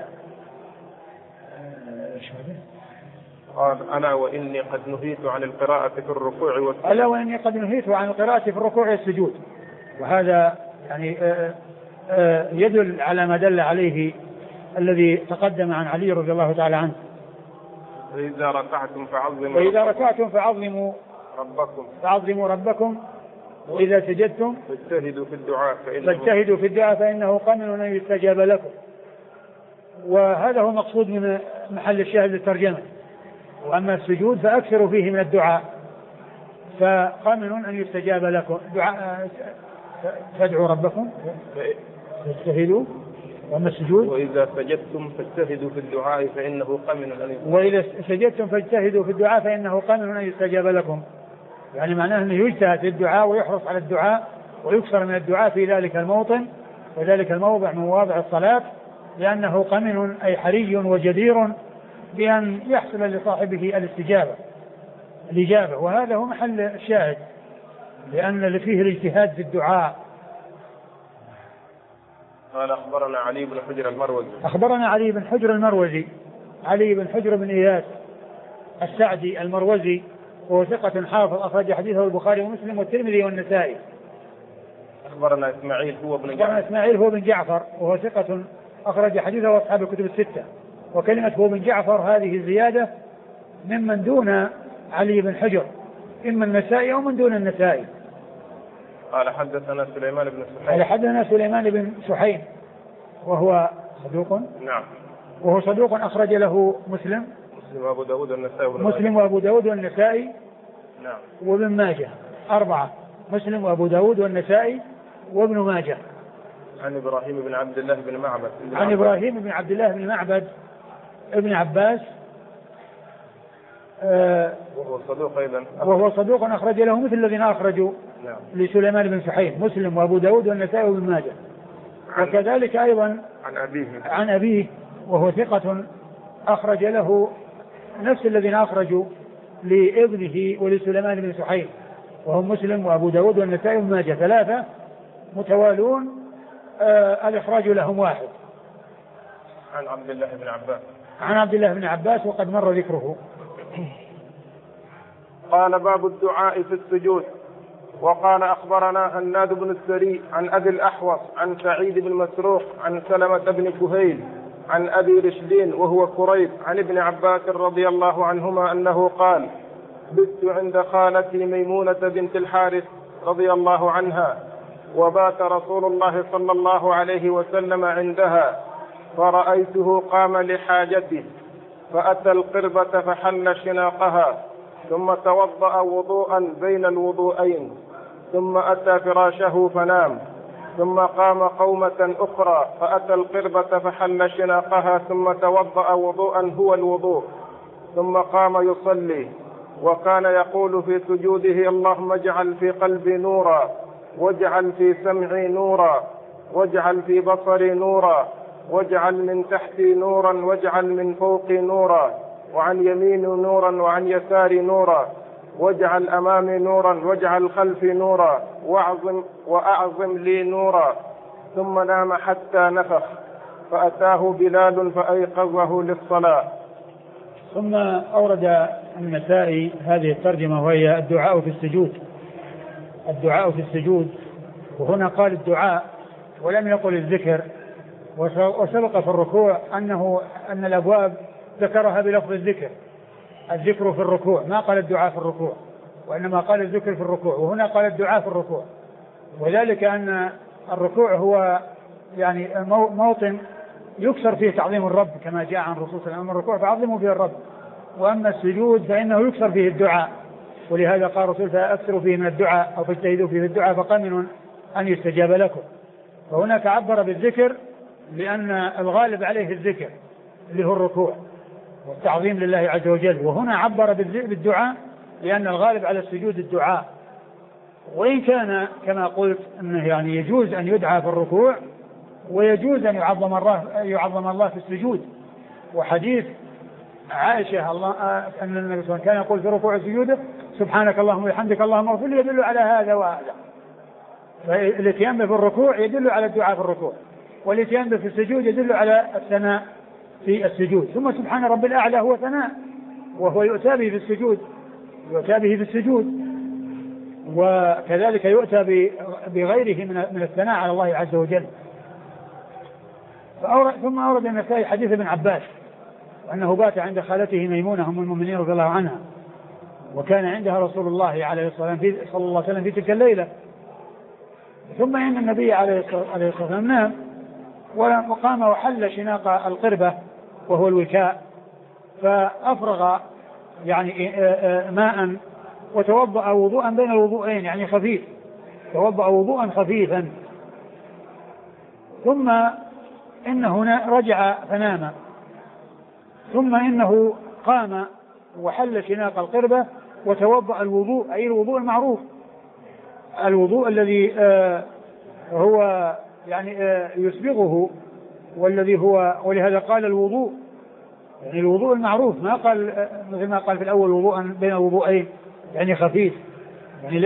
قال ألا وإني قد نهيت عن القراءة في الركوع والسجود.
ألا وإني قد نهيت عن القراءة في الركوع والسجود، وهذا يعني يدل على ما دل عليه الذي تقدم عن علي رضي الله تعالى عنه.
وإذا ركعتم
فعظموا ربكم وإذا سجدتم
فاجتهدوا في
الدعاء فإنه قمن أن يستجاب لكم. وهذا هو المقصود من محل الشاهد للترجمة. وأما السجود فأكثروا فيه من الدعاء، فقمن أن يستجاب لكم دعاء فادعوا ربكم فاجتهدوا. وأما السجود
وإذا سجدتم فاجتهدوا في الدعاء فإنه قمن أن
يستجاب لكم. يعني معناه أنه يجتهد في الدعاء ويحرص على الدعاء ويكثر من الدعاء في ذلك الموطن وذلك الموضع من مواضع الصلاة، لأنه قمن أي حري وجدير بأن يحصل لصاحبه الإجابة. وهذا هو محل الشاهد، لأن اللي فيه الاجتهاد في الدعاء.
قال أخبرنا علي بن حجر المروزي
علي بن حجر بن إياس السعدي المروزي، وهو ثقة حافظ أخرج حديثه البخاري ومسلم والترمذي والنسائي.
أخبرنا إسماعيل
هو بن جعفر وهو ثقة أخرج حديثه أصحاب الكتب الستة. وكلمة هو بن جعفر هذه زيادة ممن دون علي بن حجر، إما النسائي أو من دون النسائي.
قال حدثنا سليمان بن سحيم
وهو صدوق.
نعم.
وهو صدوق أخرج له مسلم وأبو داود والنسائي
نعم.
وابن ماجه، 4: مسلم وأبو داود والنسائي وابن ماجه.
عن إبراهيم بن عبد الله بن معبد
ابن عباس، وهو صدوق أخرج له مثل الذين أخرجوا
نعم.
لسليمان بن سحيم مسلم وأبو داود والنسائي وابن ماجه. وكذلك أيضا عن أبيه وهو ثقة أخرج له نفس الذين أخرجوا لابنه ولسليمان بن سحيم، وهم مسلم وأبو داود والنسائي وابن ماجه، 3 متوالون الإخراج لهم واحد.
عن عبد الله بن عباس وقد مر ذكره. قال باب الدعاء في السجود. وقال أخبرنا هناد بن السري عن أبي الأحوص عن سعيد بن مسروق عن سلمة بن كهيل عن أبي رشدين وهو كريب عن ابن عباس رضي الله عنهما أنه قال: بت عند خالتي ميمونة بنت الحارث رضي الله عنها، وبات رسول الله صلى الله عليه وسلم عندها، فرأيته قام لحاجته فأتى القربة فحل شناقها، ثم توضأ وضوءا بين الوضوءين، ثم أتى فراشه فنام، ثم قام قومة أخرى فأتى القربة فحل شناقها، ثم توضأ وضوءا هو الوضوء، ثم قام يصلي، وكان يقول في سجوده: اللهم اجعل في قلبي نورا، واجعل في سمعي نورا، واجعل في بصري نورا، واجعل من تحتي نورا، واجعل من فوقي نورا، وعن يميني نورا، وعن يساري نورا، واجعل أمامي نورا، واجعل خلفي نورا، وأعظم لي نورا. ثم نام حتى نفخ، فأتاه بلال فأيقظه للصلاة.
ثم أورد النسائي هذه الترجمة وهي الدعاء في السجود. الدعاء في السجود، وهنا قال الدعاء ولم يقل الذكر. وسبق في الركوع أن الأبواب ذكرها بلفظ الذكر، الذكر في الركوع، ما قال الدعاء في الركوع، وإنما قال الذكر في الركوع، وهنا قال الدعاء في الركوع. وذلك أن الركوع هو يعني موطن يكثر فيه تعظيم الرب، كما جاء عن الرسول صلى الله عليه وسلم: الركوع فعظموا فيه الرب، وأما السجود فإنه يكثر فيه الدعاء، ولهذا قال الرسول: فأكثروا فيه من الدعاء أو فاجتهدوا فيه الدعاء فقمن أن يستجاب لكم. فهناك عبر بالذكر لأن الغالب عليه الذكر اللي هو الركوع والتعظيم لله عز وجل، وهنا عبر بالدعاء لأن الغالب على السجود الدعاء. وإن كان كما قلت أنه يعني يجوز أن يدعى في الركوع، ويجوز أن يعظم الله في السجود. وحديث عائشة أن النبي صلى الله عليه وسلم كان يقول في ركوع سجوده: سبحانك اللهم وبحمدك اللهم اغفر لي، يدل على هذا وهذا. فالاتيان في الركوع يدل على الدعاء في الركوع، والاتيان في السجود يدل على الثناء في السجود. ثم سبحان رب الأعلى هو ثناء، وهو يؤتى به في السجود، وكذلك يؤتى بغيره من الثناء على الله عز وجل. ثم أورد النسائي حديث ابن عباس وأنه بات عند خالته ميمونة أم المؤمنين رضي الله عنها، وكان عندها رسول الله عليه الصلاة والسلام في تلك الليلة. ثم إن النبي عليه الصلاة والسلام نام، وقام وحل شناق القربة وهو الوكاء، فأفرغ يعني ماء وتوضأ وضوءا بين الوضوءين، يعني خفيف، توضأ وضوءا خفيفا. ثم إنه رجع فنام، ثم إنه قام وحل شناق القربة وتوضأ الوضوء، أي الوضوء المعروف، الوضوء الذي هو يعني يسبغه، والذي هو، ولهذا قال الوضوء يعني الوضوء المعروف، ما قال مثل ما قال في الأول وضوءا بين الوضوءين يعني خفيف، يعني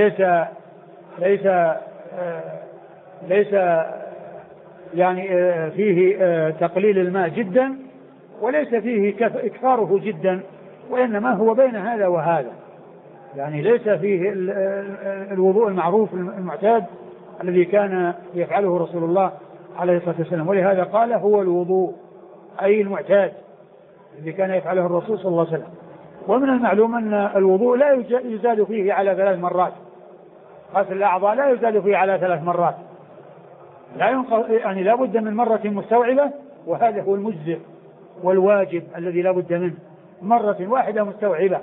ليس يعني فيه تقليل الماء جدا، وليس فيه إكثاره جدا، وإنما هو بين هذا وهذا، يعني ليس فيه الوضوء المعروف المعتاد الذي كان يفعله رسول الله عليه الصلاة والسلام. ولهذا قال هو الوضوء أي المعتاد الذي كان يفعله الرسول صلى الله عليه وسلم. ومن المعلوم أن الوضوء لا يزاد فيه على 3 مرات، غسل الأعضاء لا يزاد فيه على 3 مرات، يعني لا بد من مرة مستوعبة، وهذا هو المجزئ والواجب الذي لا بد منه، مرة واحدة مستوعبة،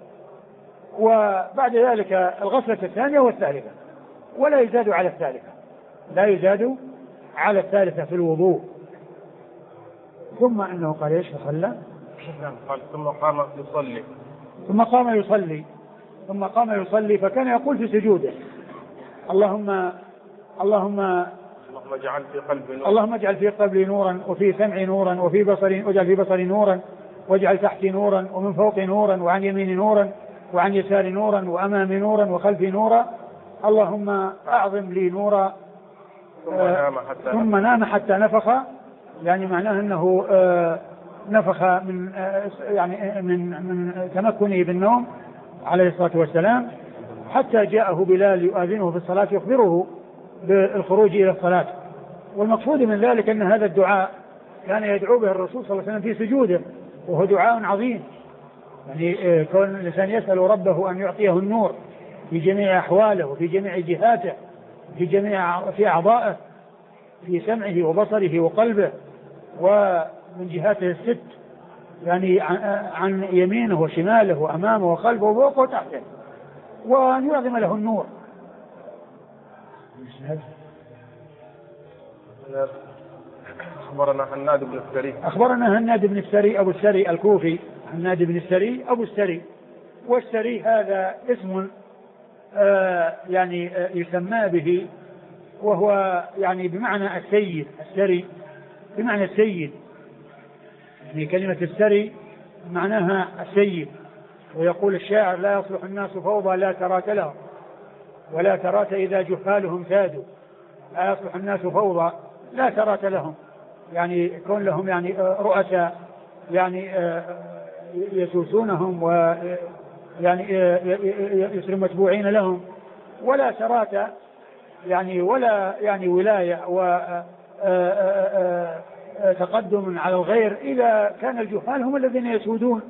وبعد ذلك الغسلة الثانية والثالثة، ولا يزاد على الثالثة، لا يزاد على الثالثة في الوضوء. ثم أنه قال إيش فصلى؟
قال
ثم قام يصلي فكان يقول في سجوده: اللهم اجعل في قلبي نورا، وفي سمعي نورا، وفي بصري، واجعل في بصري نورا، واجعل تحتي نورا، ومن فوقي نورا، وعن يميني نورا، وعن يساري نورا، وأمامي نورا، وخلفي نورا، اللهم أعظم لي نورا. ثم نام حتى نفخ، يعني معناه أنه نفخ من يعني من تمكنه بالنوم عليه الصلاة والسلام، حتى جاءه بلال يؤذنه في الصلاة يخبره بالخروج إلى الصلاة. والمقصود من ذلك أن هذا الدعاء كان يدعو به الرسول صلى الله عليه وسلم في سجوده، وهو دعاء عظيم. يعني كون الإنسان يسأل ربه أن يعطيه النور في جميع أحواله وفي جميع جهاته في أعضائه، في سمعه وبصره وقلبه ومن جهاته الست، يعني عن يمينه وشماله وأمامه وخلفه وفوقه وتحته، وأن يعظم له النور.
أخبرنا هناد بن السري.
أخبرنا هناد بن السري أبو السري الكوفي، هناد بن السري أبو السري. والسري هذا اسم يعني يسمى به، وهو يعني بمعنى السيد. السري بمعنى السيد، يعني كلمة السري معناها السيد. ويقول الشاعر: لا يصلح الناس فوضى لا ترات لهم ولا ترات إذا جهالهم سادوا. لا يصلح الناس فوضى لا ترات لهم، يعني يكون لهم يعني رؤساء يعني يسوسونهم ويعني يصيرون متبوعين لهم، ولا ترات يعني ولا يعني ولاية وتقدم على الغير إذا كان الجهال هم الذين يسودون.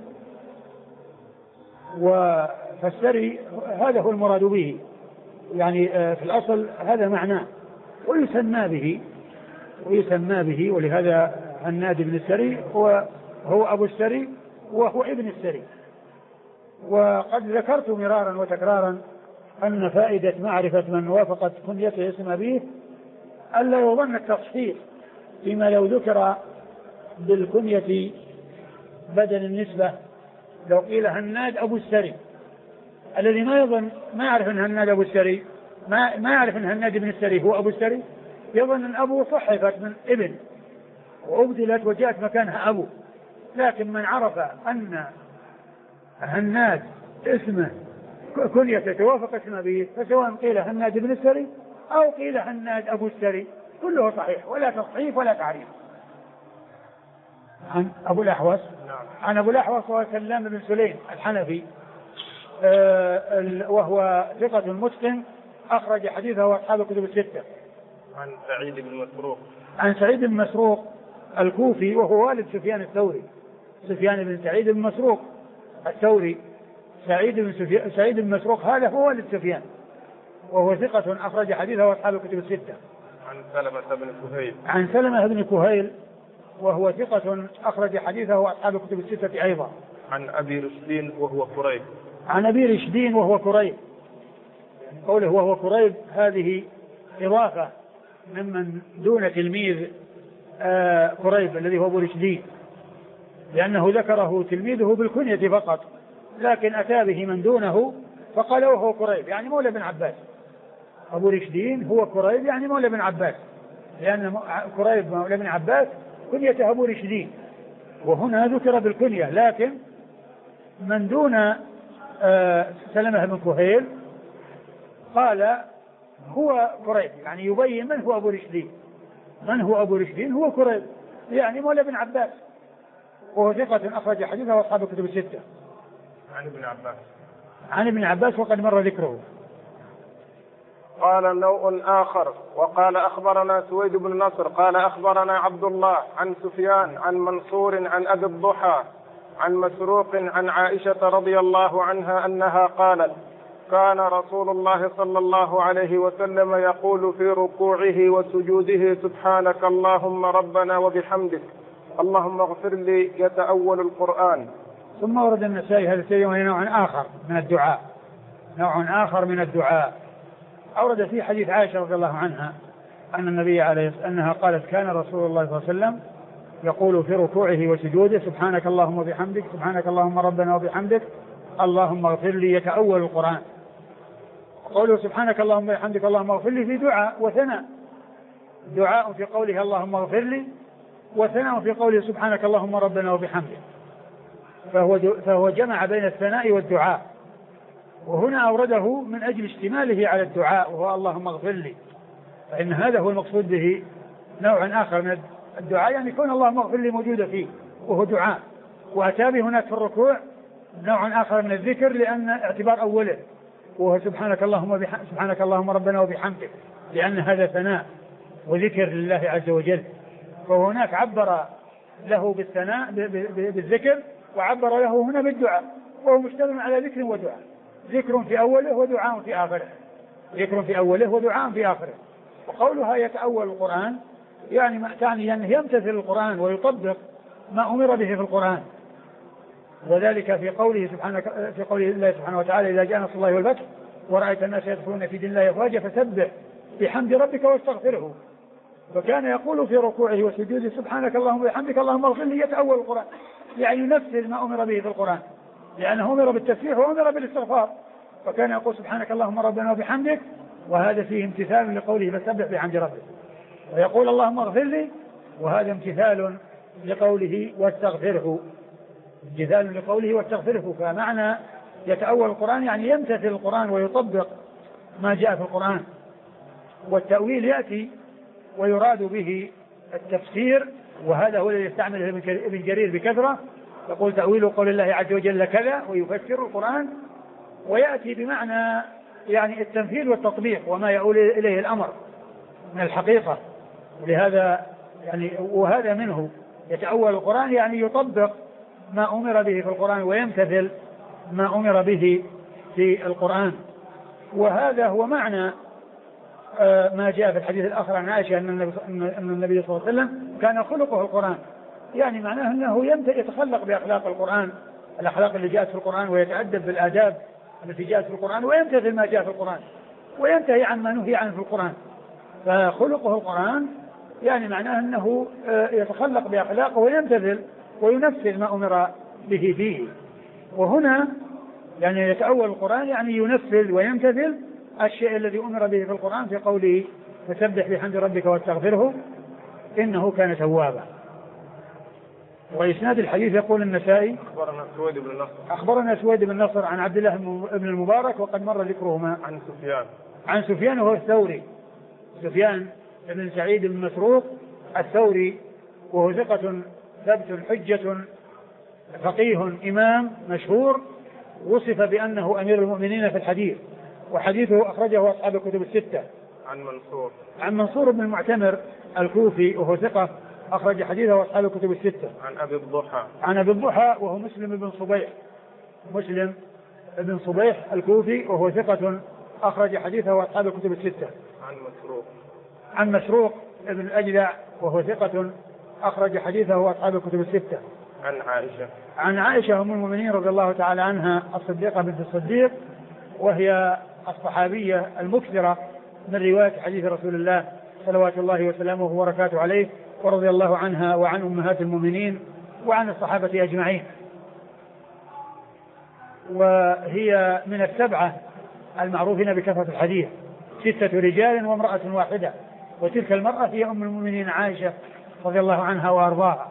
فالسري هذا هو المراد به، يعني في الأصل هذا معناه، ويسمى به ولهذا هناد بن السري هو أبو السري وهو ابن السري. وقد ذكرت مرارا وتكرارا أن فائدة معرفة من وافقت كنيته اسم أبيه ألا يظن التصحيح فيما لو ذكر بالكنية بدل النسبة. لو قيل هناد أبو السري، الذي ما يعرف أن هناد أبو السري، ما يعرف أن هناد بن السري هو أبو السري، يظن أن أبوه صحفت من ابن وأبدلت وجاءت مكانها أبو. لكن من عرف أن هناد اسمه كنيته توافق اسم أبيه، فسواء قيل هناد بن السري أو قيل هناد أبو السري كله صحيح، ولا تصحيف ولا تعريف. عن أبو الأحوص، عن أبو الأحوص وهو سلام بن سليم الحنفي، وهو ثقة متقن أخرج حديثه أصحاب الكتب الستة.
عن سعيد بن مسروق،
عن سعيد بن مسروق الكوفي وهو والد سفيان الثوري، سفيان بن سعيد بن مسروق الثوري. سعيد بن مسروق هذا هو والد سفيان، وهو ثقة أخرج حديثه أصحاب الكتب الستة.
عن سلمة بن كهيل،
عن سلمة بن كهيل وهو ثقة أخرج حديثه أصحاب الكتب الستة أيضا.
عن أبي رشدين وهو كريب،
عن أبي رشدين وهو كريب. قوله وهو كريب هذه إضافة ممن دون تلميذ كريب الذي هو أبو رشدين، لأنه ذكره تلميذه بالكنية فقط، لكن أتى به من دونه فقال وهو كريب يعني مولى بن عباس. أبو رشدين هو كريب يعني مولى بن عباس، لأن كريب مولى بن عباس كنيته أبو رشدين، وهنا ذكر بالكنية، لكن من دون سلمة بن كهيل قال هو كريب، يعني يبين من هو أبو رشدين. من هو أبو رشدين؟ هو كريب يعني مولى بن عباس، وهو ثقة أخرج حديثه وأصحاب الكتب الستة. عن ابن عباس وقد مر ذكره.
قال نوع آخر وقال أخبرنا سويد بن نصر قال أخبرنا عبد الله عن سفيان عن منصور عن أبي الضحى عن مسروق عن عائشة رضي الله عنها أنها قالت: كان رسول الله صلى الله عليه وسلم يقول في ركوعه وسجوده: سبحانك اللهم ربنا وبحمدك اللهم اغفر لي، يتأول القرآن.
ثم ورد النسائي هذا الشيء وهي نوع آخر من الدعاء، نوع آخر من الدعاء. أورد في حديث عائشة رضي الله عنها أن النبي أنها قالت: كان رسول الله صلى الله عليه وسلم يقول في ركوعه وسجوده: سبحانك اللهم وبحمدك سبحانك اللهم ربنا وبحمدك اللهم اغفر لي، يتأول القرآن. قوله سبحانك اللهم وبحمدك اللهم اغفر لي في دعاء وثناء، دعاء في قوله اللهم اغفر لي، وثناء في قوله سبحانك اللهم ربنا وبحمدك، فهو جمع بين الثناء والدعاء. وهنا أورده من أجل اشتماله على الدعاء وهو اللهم اغفر لي، فإن هذا هو المقصود به، نوع آخر من الدعاء، يعني يكون اللهم اغفر لي موجودة فيه وهو دعاء. وأتى به هناك في الركوع نوع آخر من الذكر لأن اعتبار أوله وهو سبحانك اللهم ربنا وبحمدك، لأن هذا ثناء وذكر لله عز وجل. وهناك عبر له بالثناء بالذكر، وعبر له هنا بالدعاء، وهو مشتمل على ذكر ودعاء، ذكر في أوله ودعاء في آخره، ذكر في أوله ودعاء في آخره. وقولها يتأول القرآن تعني أنه يمتثل القرآن ويطبق ما أمر به في القرآن. وذلك في قوله الله سبحانه وتعالى: إذا جاء نصر الله والفتح ورأيت الناس يدخلون في دين الله أفواجا فسبح بحمد ربك واستغفره. فكان يقول في ركوعه وسجوده: سبحانك اللهم وبحمدك اللهم اغفر لي. يتأول القرآن يعني ينفذ ما أمر به في القرآن، لأنه أمر بالتسبيح وأمر بالاستغفار، فكان يقول: سبحانك اللهم ربنا وبحمدك، وهذا فيه امتثال لقوله فسبح بحمد ربك. ويقول: اللهم اغفر لي، وهذا امتثال لقوله واستغفره، امتثال لقوله واستغفره. فمعنى يتأول القرآن يعني يمتثل القرآن ويطبق ما جاء في القرآن. والتأويل يأتي ويراد به التفسير، وهذا هو الذي يستعمله ابن جرير بكثرة، يقول: تأويل قول الله عز وجل كذا، ويفسر القرآن. ويأتي بمعنى يعني التمثيل والتطبيق وما يؤول إليه الأمر من الحقيقة. ولهذا وهذا منه يتأول القرآن يعني يطبق ما أمر به في القرآن ويمتثل ما أمر به في القرآن. وهذا هو معنى ما جاء في الحديث الآخر عن عائشة أن النبي صلى الله عليه وسلم كان خلقه القرآن، يعني معناه أنه يتخلق بأخلاق القرآن، الأخلاق اللي جاءت في القرآن، ويتأدب بالآداب التي جاءت في القرآن، ويمتثل ما جاء في القرآن، وينتهي عن ما نهي عنه في القرآن. فخلقه القرآن يعني معناه أنه يتخلق بأخلاقه ويمتثل وينفذ ما أمر به فيه. وهنا يعني يتأول القرآن يعني ينفذ ويمتثل الشيء الذي أمر به في القرآن في قوله: فسبح بحمد ربك واستغفره إنه كان توابا. وإسناد الحديث يقول النسائي: أخبرنا سويد بن نصر عن عبد الله بن المبارك، وقد مر ذكرهما. عن سفيان وهو الثوري، سفيان بن سعيد بن مسروق الثوري، وهو ثقة ثبت حجة فقيه إمام مشهور، وصف بأنه أمير المؤمنين في الحديث، وحديثه أخرجه أصحاب الكتب الستة. عن منصور بن المعتمر الكوفي، وهو ثقة أخرج حديثه أصحاب الكتب الستة. عن أبي الضحى وهو مسلم بن صبيح الكوفي، وهو ثقة أخرج حديثه أصحاب الكتب الستة. عن مسروق بن الأجدع، وهو ثقة أخرج حديثه أصحاب الكتب الستة. عن عائشة أم المؤمنين رضي الله تعالى عنها الصديقة بنت الصديق، وهي الصحابية المكثرة من رواية حديث رسول الله صلوات الله وسلامه وبركاته عليه، ورضي الله عنها وعن أمهات المؤمنين وعن الصحابة أجمعين. وهي من السبعة المعروفين بكثرة الحديث، 6 رجال وامرأة واحدة، وتلك المرأة هي أم المؤمنين عائشة رضي الله عنها وأرضاها.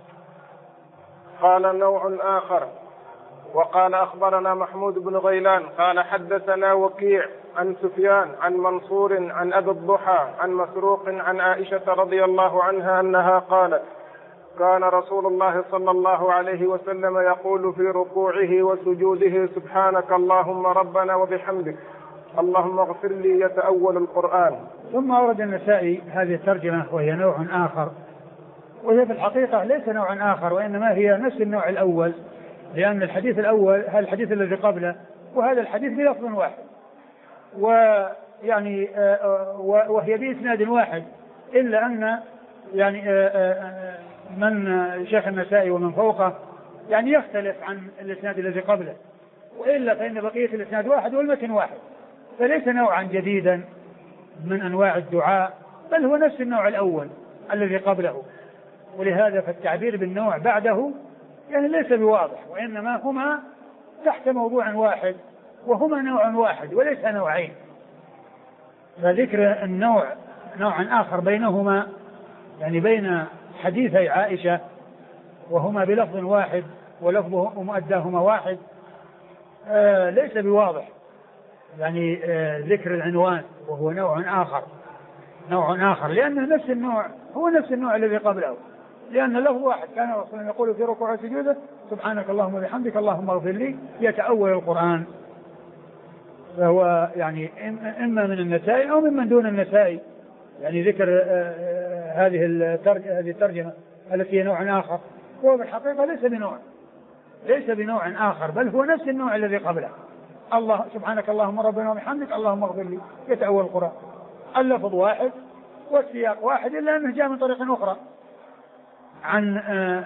قال نوع آخر: وقال أخبرنا محمود بن غيلان قال حدثنا وكيع عن سفيان عن منصور عن أبي الضحى عن مسروق عن عائشة رضي الله عنها أنها قالت: كان رسول الله صلى الله عليه وسلم يقول في ركوعه وسجوده: سبحانك اللهم ربنا وبحمدك اللهم اغفر لي. يتأول القرآن.
ثم أورد النسائي هذه الترجمة، وهي نوع آخر، وهي في الحقيقة ليس نوعا آخر، وإنما هي نفس النوع الأول، لأن الحديث الأول هذا الحديث الذي قبله، وهذا الحديث بلفظ واحد، ويعني وهي بإسناد واحد، إلا أن يعني من شيخ النسائي ومن فوقه يعني يختلف عن الإسناد الذي قبله، وإلا فإن بقية الإسناد واحد والمتن واحد، فليس نوعا جديدا من أنواع الدعاء، بل هو نفس النوع الأول الذي قبله. ولهذا فالتعبير بالنوع بعده يعني ليس بواضح، وإنما هما تحت موضوع واحد، وهما نوع واحد وليس نوعين. فذكر النوع نوعا آخر بينهما، يعني بين حديثي عائشة وهما بلفظ واحد ولفظه ومؤداهما واحد، ليس بواضح، يعني ذكر العنوان وهو نوع آخر، لأنه نفس النوع هو نفس النوع الذي قبله، لأن اللفظ واحد، كان الرسول يقول في ركوع وسجوده سبحانك اللهم وبحمدك اللهم اغفر لي، يتأول القرآن. فهو يعني إما من النسائي أو ممن دون النسائي، يعني ذكر هذه الترجمة التي هي نوع آخر، هو بالحقيقة ليس بنوع آخر، بل هو نفس النوع الذي قبله. الله سبحانك اللهم ربنا وبحمدك اللهم اغفر لي، يتأول القرآن. اللفظ واحد والسياق واحد، إلا أنه جاء من طريق أخرى عن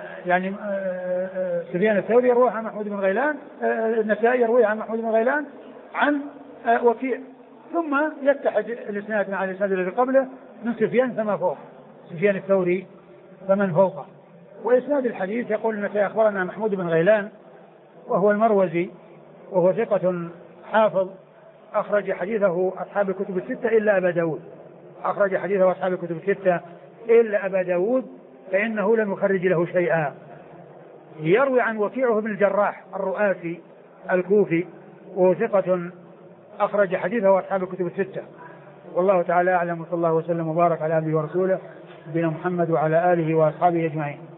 سفيان الثوري يروي عن محمود بن غيلان، النسائي يروي عن محمود بن غيلان عن وكيع، ثم يتحد الإسناد مع الإسناد الذي قبله من سفيان فما فوق، سفيان الثوري فمن فوقه. وإسناد الحديث يقول النسائي أخبرنا محمود بن غيلان وهو المروزي، وهو ثقة حافظ، أخرج حديثه أصحاب الكتب الستة إلا أبا داود، أخرج حديثه أصحاب الكتب الستة إلا أبا داود، فإنه لم يخرج له شيئا. يروي عن وكيعه بن الجراح الرؤاسي الكوفي، وهو ثقة أخرج حديثه أصحاب الكتب الستة. والله تعالى أعلم، وصلى الله وسلم وبارك على عبده ورسوله نبينا محمد وعلى آله وأصحابه أجمعين.